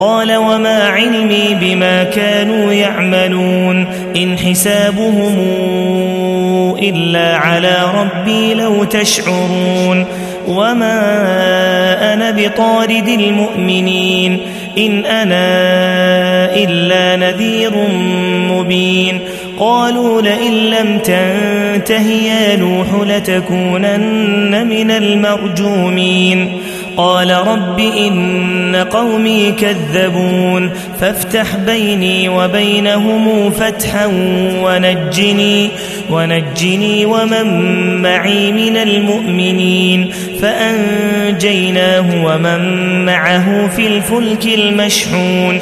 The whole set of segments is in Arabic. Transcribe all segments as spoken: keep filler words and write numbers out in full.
قال وما علمي بما كانوا يعملون إن حسابهم إلا على ربي لو تشعرون وما أنا بطارد المؤمنين إن أنا إلا نذير مبين قالوا لئن لم تنته يا نوح لتكونن من المرجومين قال رب إن قومي كذبون فافتح بيني وبينهم فتحا ونجني, ونجني ومن معي من المؤمنين فأنجيناه ومن معه في الفلك المشحون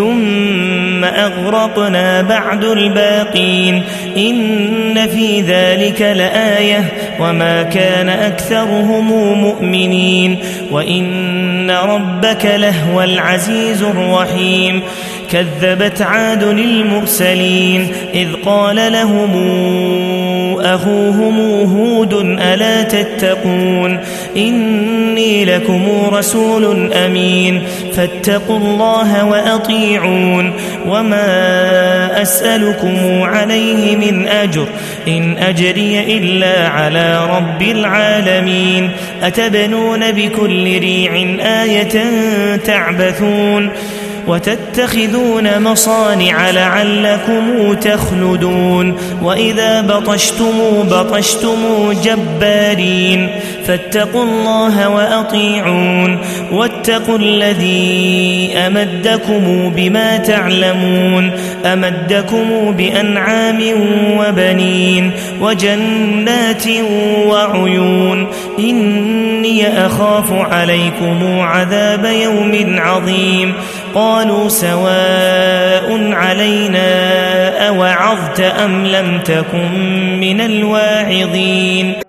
ثم أغرقنا بعد الباقين إن في ذلك لآية وما كان أكثرهم مؤمنين وإن ربك لهو العزيز الرحيم كذبت عاد المرسلين إذ قال لهم أخوهم هود ألا تتقون إني لكم رسول أمين فاتقوا الله وأطيعون وما أسألكم عليه من أجر إن أجري إلا على رب العالمين أتبنون بكل ريع آية تعبثون وتتخذون مصانع لعلكم تخلدون وإذا بطشتم بطشتم جبارين فاتقوا الله وأطيعون واتقوا الذي أمدكم بما تعلمون أمدكم بأنعام وبنين وجنات وعيون إني أخاف عليكم عذاب يوم عظيم قالوا سواء علينا أوعظت أم لم تكن من الواعظين